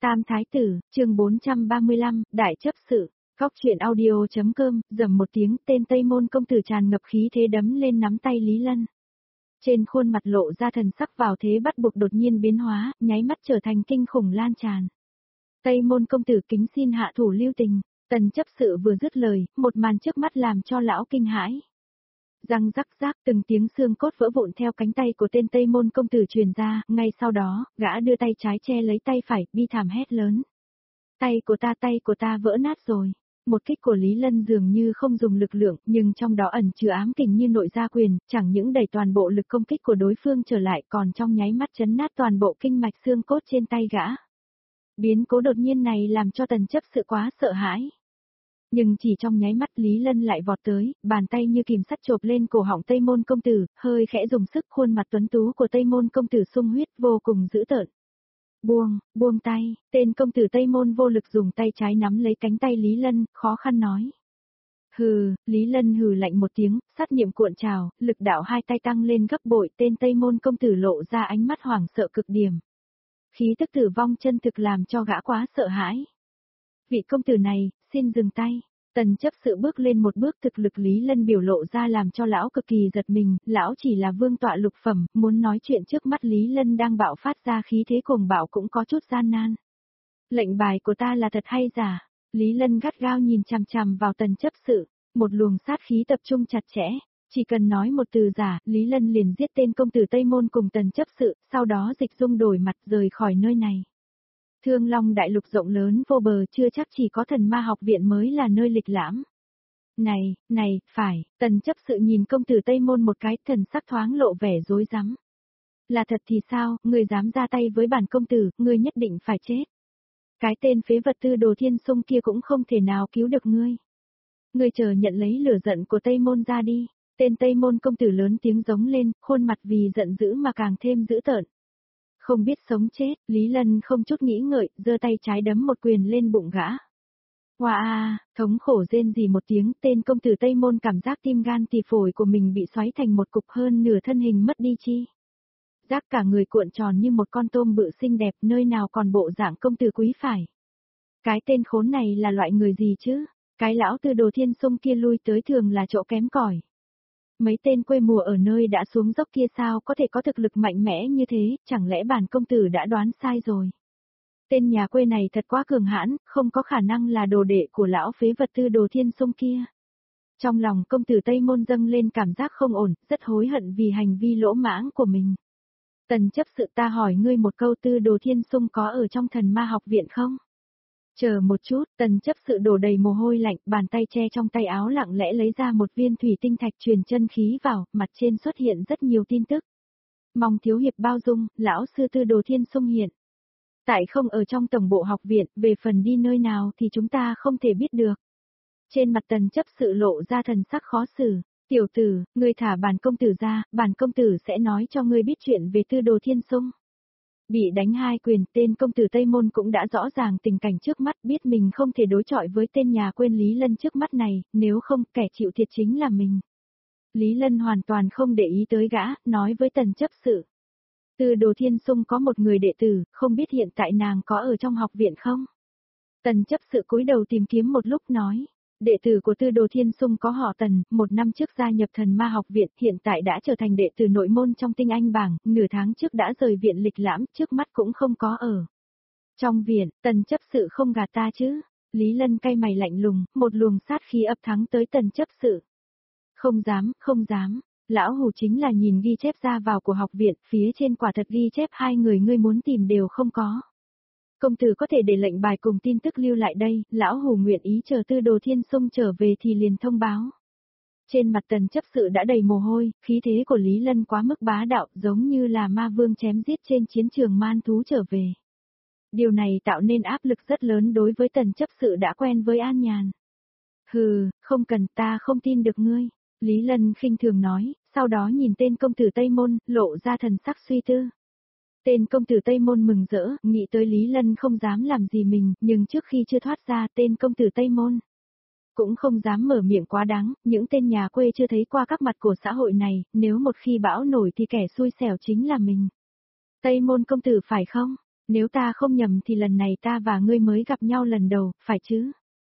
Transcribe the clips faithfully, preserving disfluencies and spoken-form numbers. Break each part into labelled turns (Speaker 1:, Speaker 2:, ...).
Speaker 1: Tam Thái Tử, chương bốn trăm ba mươi lăm, Đại chấp sự, Góc truyện audio.com, rầm một tiếng, tên Tây Môn công tử tràn ngập khí thế đấm lên nắm tay Lý Lân. Trên khuôn mặt lộ ra thần sắc vào thế bắt buộc đột nhiên biến hóa, nháy mắt trở thành kinh khủng lan tràn. Tây Môn công tử kính xin hạ thủ lưu tình, Tần chấp sự vừa dứt lời, một màn trước mắt làm cho lão kinh hãi. Răng rắc rác từng tiếng xương cốt vỡ vụn theo cánh tay của tên Tây Môn công tử truyền ra, ngay sau đó, gã đưa tay trái che lấy tay phải, bi thảm hét lớn. Tay của ta tay của ta vỡ nát rồi. Một kích của Lý Lân dường như không dùng lực lượng, nhưng trong đó ẩn chứa ám kình như nội gia quyền, chẳng những đẩy toàn bộ lực công kích của đối phương trở lại còn trong nháy mắt chấn nát toàn bộ kinh mạch xương cốt trên tay gã. Biến cố đột nhiên này làm cho Tần chấp sự quá sợ hãi. Nhưng chỉ trong nháy mắt Lý Lân lại vọt tới, bàn tay như kìm sắt chộp lên cổ họng Tây Môn công tử, hơi khẽ dùng sức, khuôn mặt tuấn tú của Tây Môn công tử sung huyết vô cùng dữ tợn. Buông, buông tay, tên công tử Tây Môn vô lực dùng tay trái nắm lấy cánh tay Lý Lân, khó khăn nói. Hừ, Lý Lân hừ lạnh một tiếng, sát niệm cuộn trào, lực đạo hai tay tăng lên gấp bội, tên Tây Môn công tử lộ ra ánh mắt hoảng sợ cực điểm. Khí tức tử vong chân thực làm cho gã quá sợ hãi. Vị công tử này, xin dừng tay. Tần chấp sự bước lên một bước, thực lực Lý Lân biểu lộ ra làm cho lão cực kỳ giật mình, lão chỉ là vương tọa lục phẩm, muốn nói chuyện trước mắt Lý Lân đang bạo phát ra khí thế cuồng bạo cũng có chút gian nan. Lệnh bài của ta là thật hay giả? Lý Lân gắt gao nhìn chằm chằm vào tần chấp sự, một luồng sát khí tập trung chặt chẽ, chỉ cần nói một từ giả, Lý Lân liền giết tên công tử Tây Môn cùng tần chấp sự, sau đó dịch dung đổi mặt rời khỏi nơi này. Thương Long đại lục rộng lớn vô bờ, chưa chắc chỉ có Thần Ma học viện mới là nơi lịch lãm. Này, này, phải, tần chấp sự nhìn công tử Tây Môn một cái, thần sắc thoáng lộ vẻ rối rắm. Là thật thì sao, ngươi dám ra tay với bản công tử, ngươi nhất định phải chết. Cái tên phế vật Tư Đồ Thiên Sung kia cũng không thể nào cứu được ngươi. Ngươi chờ nhận lấy lửa giận của Tây Môn ra đi. Tên Tây Môn công tử lớn tiếng giống lên, khuôn mặt vì giận dữ mà càng thêm dữ tợn. Không biết sống chết, Lý Lân không chút nghĩ ngợi, giơ tay trái đấm một quyền lên bụng gã. Wow, thống khổ rên rỉ một tiếng, tên công tử Tây Môn cảm giác tim gan tỳ phổi của mình bị xoáy thành một cục, hơn nửa thân hình mất đi chi. Giác cả người cuộn tròn như một con tôm bự xinh đẹp, nơi nào còn bộ dạng công tử quý phải. Cái tên khốn này là loại người gì chứ? Cái lão Tư Đồ Thiên Sung kia lui tới thường là chỗ kém cỏi. Mấy tên quê mùa ở nơi đã xuống dốc kia sao có thể có thực lực mạnh mẽ như thế, chẳng lẽ bản công tử đã đoán sai rồi. Tên nhà quê này thật quá cường hãn, không có khả năng là đồ đệ của lão phế vật Tư Đồ Thiên Sung kia. Trong lòng công tử Tây Môn dâng lên cảm giác không ổn, rất hối hận vì hành vi lỗ mãng của mình. Tần chấp sự, ta hỏi ngươi một câu, Tư Đồ Thiên Sung có ở trong Thần Ma học viện không? Chờ một chút, tần chấp sự đổ đầy mồ hôi lạnh, bàn tay che trong tay áo lặng lẽ lấy ra một viên thủy tinh thạch truyền chân khí vào, mặt trên xuất hiện rất nhiều tin tức. Mong thiếu hiệp bao dung, lão sư Tư Đồ Thiên Sung hiện. Tại không ở trong tổng bộ học viện, về phần đi nơi nào thì chúng ta không thể biết được. Trên mặt tần chấp sự lộ ra thần sắc khó xử. Tiểu tử, ngươi thả bản công tử ra, bản công tử sẽ nói cho ngươi biết chuyện về Tư Đồ Thiên Sung. Bị đánh hai quyền, tên công tử Tây Môn cũng đã rõ ràng tình cảnh trước mắt, biết mình không thể đối chọi với tên nhà quên Lý Lân trước mắt này, nếu không, kẻ chịu thiệt chính là mình. Lý Lân hoàn toàn không để ý tới gã, nói với tần chấp sự. Tư Đồ Thiên Sung có một người đệ tử, không biết hiện tại nàng có ở trong học viện không? Tần chấp sự cúi đầu tìm kiếm một lúc nói. Đệ tử của Tư Đồ Thiên Sung có họ Tần, một năm trước gia nhập Thần Ma học viện, hiện tại đã trở thành đệ tử nội môn trong tinh anh bảng, nửa tháng trước đã rời viện lịch lãm, trước mắt cũng không có ở. Trong viện, Tần chấp sự không gạt ta chứ? Lý Lân cay mày lạnh lùng, một luồng sát khí ập thắng tới Tần chấp sự. Không dám, không dám, lão hù chính là nhìn ghi chép ra vào của học viện, phía trên quả thật ghi chép hai người ngươi muốn tìm đều không có. Công tử có thể để lệnh bài cùng tin tức lưu lại đây, lão hù nguyện ý chờ Tư Đồ Thiên Sung trở về thì liền thông báo. Trên mặt tần chấp sự đã đầy mồ hôi, khí thế của Lý Lân quá mức bá đạo, giống như là ma vương chém giết trên chiến trường man thú trở về. Điều này tạo nên áp lực rất lớn đối với tần chấp sự đã quen với an nhàn. Hừ, không cần, ta không tin được ngươi. Lý Lân khinh thường nói, sau đó nhìn tên công tử Tây Môn, lộ ra thần sắc suy tư. Tên công tử Tây Môn mừng rỡ, nghĩ tới Lý Lân không dám làm gì mình, nhưng trước khi chưa thoát ra tên công tử Tây Môn cũng không dám mở miệng quá đáng, những tên nhà quê chưa thấy qua các mặt của xã hội này, nếu một khi bão nổi thì kẻ xui xẻo chính là mình. Tây Môn công tử phải không? Nếu ta không nhầm thì lần này ta và ngươi mới gặp nhau lần đầu, phải chứ?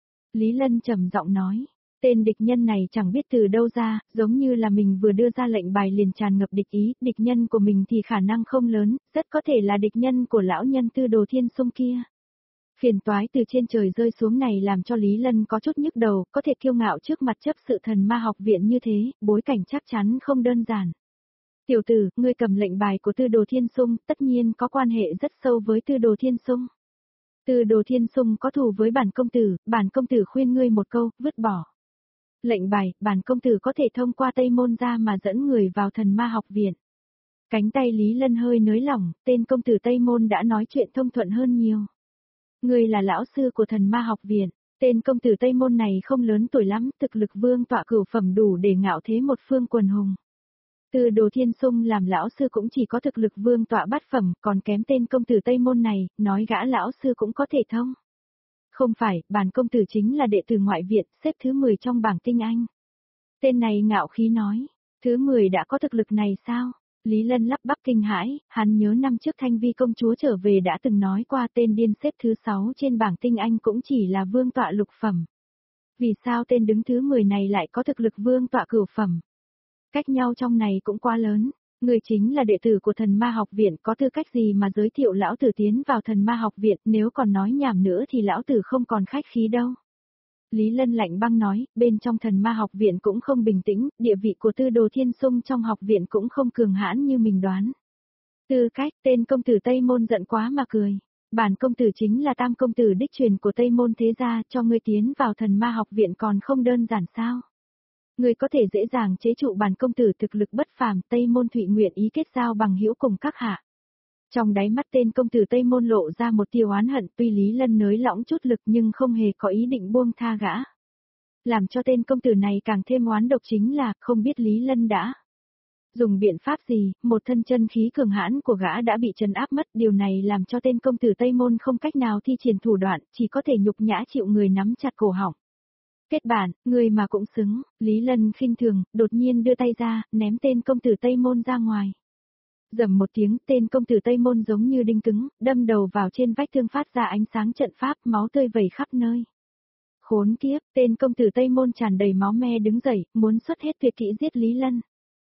Speaker 1: Lý Lân trầm giọng nói. Tên địch nhân này chẳng biết từ đâu ra, giống như là mình vừa đưa ra lệnh bài liền tràn ngập địch ý, địch nhân của mình thì khả năng không lớn, rất có thể là địch nhân của lão nhân Tư Đồ Thiên Sung kia. Phiền toái từ trên trời rơi xuống này làm cho Lý Lân có chút nhức đầu, có thể kiêu ngạo trước mặt chấp sự thần ma học viện như thế, bối cảnh chắc chắn không đơn giản. Tiểu tử, ngươi cầm lệnh bài của Tư Đồ Thiên Sung, tất nhiên có quan hệ rất sâu với Tư Đồ Thiên Sung. Tư Đồ Thiên Sung có thù với bản công tử, bản công tử khuyên ngươi một câu, vứt bỏ. Lệnh bài, bản công tử có thể thông qua Tây Môn ra mà dẫn người vào thần ma học viện. Cánh tay Lý Lân hơi nới lỏng, tên công tử Tây Môn đã nói chuyện thông thuận hơn nhiều. Ngươi là lão sư của thần ma học viện, tên công tử Tây Môn này không lớn tuổi lắm, thực lực vương tọa cửu phẩm đủ để ngạo thế một phương quần hùng. Tư Đồ Thiên Sung làm lão sư cũng chỉ có thực lực vương tọa bát phẩm, còn kém tên công tử Tây Môn này, nói gã lão sư cũng có thể thông. Không phải, bản công tử chính là đệ tử ngoại viện, xếp thứ mười trong bảng tinh anh. Tên này ngạo khí nói, thứ mười đã có thực lực này sao? Lý Lân lắp bắp kinh hãi, hắn nhớ năm trước Thanh Vi công chúa trở về đã từng nói qua tên điên xếp thứ sáu trên bảng tinh anh cũng chỉ là vương tọa lục phẩm. Vì sao tên đứng thứ mười này lại có thực lực vương tọa cửu phẩm? Cách nhau trong này cũng quá lớn, người chính là đệ tử của thần ma học viện, có tư cách gì mà giới thiệu lão tử tiến vào thần ma học viện, nếu còn nói nhảm nữa thì lão tử không còn khách khí đâu. Lý Lân lạnh băng nói, bên trong thần ma học viện cũng không bình tĩnh, địa vị của Tư Đồ Thiên Sung trong học viện cũng không cường hãn như mình đoán. Tư cách, tên công tử Tây Môn giận quá mà cười. Bản công tử chính là tam công tử đích truyền của Tây Môn thế gia, cho ngươi tiến vào thần ma học viện còn không đơn giản sao? Ngươi có thể dễ dàng chế trụ bản công tử thực lực bất phàm, Tây Môn Thụy nguyện ý kết giao bằng hữu cùng các hạ. Trong đáy mắt tên công tử Tây Môn lộ ra một tia oán hận, tuy Lý Lân nới lỏng chút lực nhưng không hề có ý định buông tha gã. Làm cho tên công tử này càng thêm oán độc chính là, không biết Lý Lân đã dùng biện pháp gì, một thân chân khí cường hãn của gã đã bị trấn áp mất, điều này làm cho tên công tử Tây Môn không cách nào thi triển thủ đoạn, chỉ có thể nhục nhã chịu người nắm chặt cổ họng. Kết bản, người mà cũng xứng, Lý Lân khinh thường, đột nhiên đưa tay ra, ném tên công tử Tây Môn ra ngoài. Rầm một tiếng, tên công tử Tây Môn giống như đinh cứng, đâm đầu vào trên vách thương phát ra ánh sáng trận pháp, máu tươi vẩy khắp nơi. Khốn kiếp, tên công tử Tây Môn tràn đầy máu me đứng dậy, muốn xuất hết tuyệt kỹ giết Lý Lân.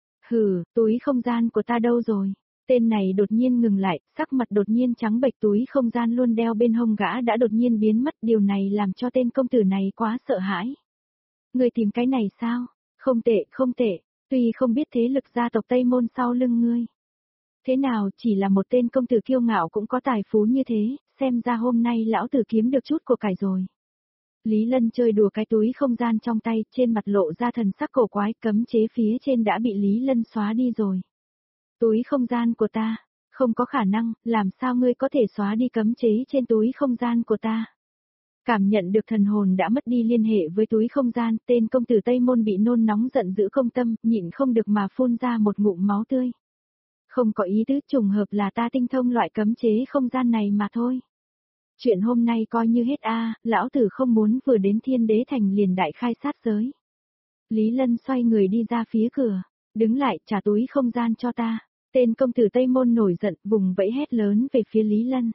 Speaker 1: Hừ, túi không gian của ta đâu rồi? Tên này đột nhiên ngừng lại, sắc mặt đột nhiên trắng bệch, túi không gian luôn đeo bên hông gã đã đột nhiên biến mất, điều này làm cho tên công tử này quá sợ hãi. Ngươi tìm cái này sao? Không tệ, không tệ, tuy không biết thế lực gia tộc Tây Môn sau lưng ngươi. Thế nào, chỉ là một tên công tử kiêu ngạo cũng có tài phú như thế, xem ra hôm nay lão tử kiếm được chút của cải rồi. Lý Lân chơi đùa cái túi không gian trong tay, trên mặt lộ ra thần sắc cổ quái, cấm chế phía trên đã bị Lý Lân xóa đi rồi. Túi không gian của ta, không có khả năng, làm sao ngươi có thể xóa đi cấm chế trên túi không gian của ta? Cảm nhận được thần hồn đã mất đi liên hệ với túi không gian, tên công tử Tây Môn bị nôn nóng giận dữ không tâm, nhịn không được mà phun ra một ngụm máu tươi. Không có ý tứ, trùng hợp là ta tinh thông loại cấm chế không gian này mà thôi. Chuyện hôm nay coi như hết a, lão tử không muốn vừa đến Thiên Đế Thành liền đại khai sát giới. Lý Lân xoay người đi ra phía cửa, đứng lại, trả túi không gian cho ta. Tên công tử Tây Môn nổi giận, vùng vẫy hét lớn về phía Lý Lân.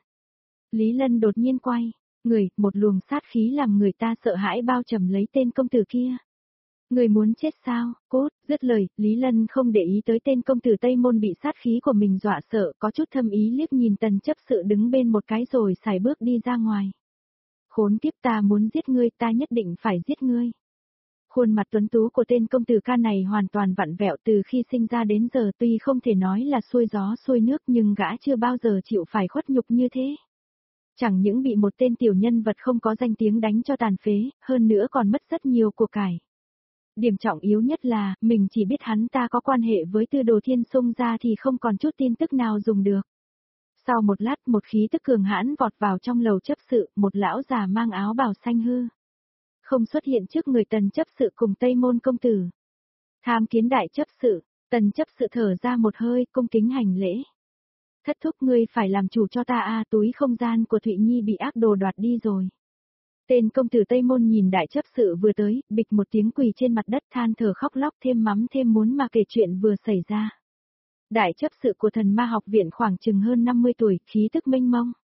Speaker 1: Lý Lân đột nhiên quay, người, một luồng sát khí làm người ta sợ hãi bao trùm lấy tên công tử kia. Người muốn chết sao, cốt, dứt lời, Lý Lân không để ý tới tên công tử Tây Môn bị sát khí của mình dọa sợ, có chút thâm ý liếc nhìn tần chấp sự đứng bên một cái rồi xài bước đi ra ngoài. Khốn kiếp, ta muốn giết ngươi, ta nhất định phải giết ngươi. Khuôn mặt tuấn tú của tên công tử ca này hoàn toàn vặn vẹo, từ khi sinh ra đến giờ, tuy không thể nói là xuôi gió xuôi nước nhưng gã chưa bao giờ chịu phải khuất nhục như thế. Chẳng những bị một tên tiểu nhân vật không có danh tiếng đánh cho tàn phế, hơn nữa còn mất rất nhiều của cải. Điểm trọng yếu nhất là, mình chỉ biết hắn ta có quan hệ với Tư Đồ Thiên Sung ra thì không còn chút tin tức nào dùng được. Sau một lát, một khí tức cường hãn vọt vào trong lầu chấp sự, một lão già mang áo bào xanh hư. Không xuất hiện trước người tần chấp sự cùng Tây Môn công tử. Tham kiến đại chấp sự, tần chấp sự thở ra một hơi, cung kính hành lễ. Thất thúc, ngươi phải làm chủ cho ta a, túi không gian của Thụy Nhi bị ác đồ đoạt đi rồi. Tên công tử Tây Môn nhìn đại chấp sự vừa tới, bịch một tiếng quỳ trên mặt đất than thở khóc lóc thêm mắm thêm muốn mà kể chuyện vừa xảy ra. Đại chấp sự của thần ma học viện khoảng chừng hơn năm mươi tuổi, khí tức mênh mông.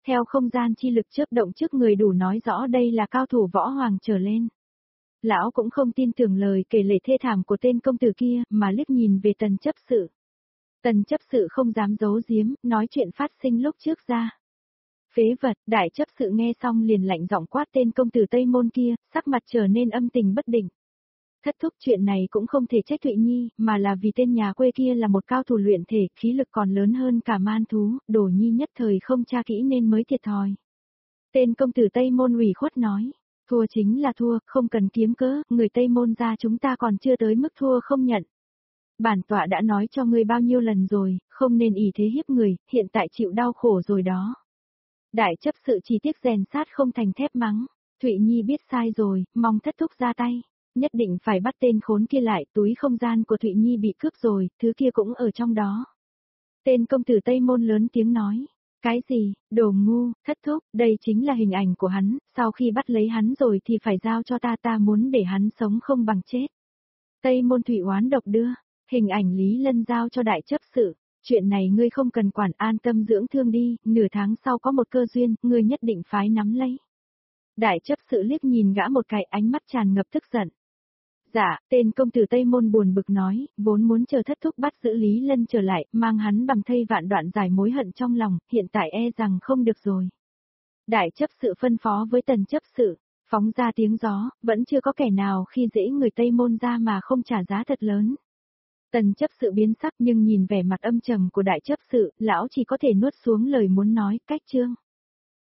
Speaker 1: Theo không gian chi lực chớp động trước người đủ nói rõ đây là cao thủ võ hoàng trở lên. Lão cũng không tin tưởng lời kể lể thê thảm của tên công tử kia, mà liếc nhìn về tần chấp sự. Tần chấp sự không dám giấu giếm, nói chuyện phát sinh lúc trước ra. Phế vật, đại chấp sự nghe xong liền lạnh giọng quát tên công tử Tây Môn kia, sắc mặt trở nên âm tình bất định. Thất thúc, chuyện này cũng không thể trách Thụy Nhi, mà là vì tên nhà quê kia là một cao thủ luyện thể, khí lực còn lớn hơn cả man thú, Đổ Nhi nhất thời không tra kỹ nên mới thiệt thòi. Tên công tử Tây Môn ủy khuất nói, thua chính là thua, không cần kiếm cớ, người Tây Môn gia chúng ta còn chưa tới mức thua không nhận. Bản tọa đã nói cho ngươi bao nhiêu lần rồi, không nên ỷ thế hiếp người, hiện tại chịu đau khổ rồi đó. Đại chấp sự chỉ tiếc rèn sát không thành thép mắng, Thụy Nhi biết sai rồi, mong thất thúc ra tay. Nhất định phải bắt tên khốn kia lại, túi không gian của Thụy Nhi bị cướp rồi, thứ kia cũng ở trong đó. Tên công tử Tây Môn lớn tiếng nói, cái gì, đồ ngu, thất thúc, đây chính là hình ảnh của hắn, sau khi bắt lấy hắn rồi thì phải giao cho ta, ta muốn để hắn sống không bằng chết. Tây Môn Thụy oán độc đưa, hình ảnh Lý Lân giao cho đại chấp sự, chuyện này ngươi không cần quản, an tâm dưỡng thương đi, nửa tháng sau có một cơ duyên, ngươi nhất định phái nắm lấy. Đại chấp sự liếc nhìn gã một cái, ánh mắt tràn ngập tức giận. Dạ, tên công tử Tây Môn buồn bực nói, vốn muốn chờ thất thúc bắt giữ Lý Lân trở lại, mang hắn bằng thây vạn đoạn giải mối hận trong lòng, hiện tại e rằng không được rồi. Đại chấp sự phân phó với tần chấp sự, phóng ra tiếng gió, vẫn chưa có kẻ nào khi dễ người Tây Môn ra mà không trả giá thật lớn. Tần chấp sự biến sắc nhưng nhìn vẻ mặt âm trầm của đại chấp sự, lão chỉ có thể nuốt xuống lời muốn nói, cách chương.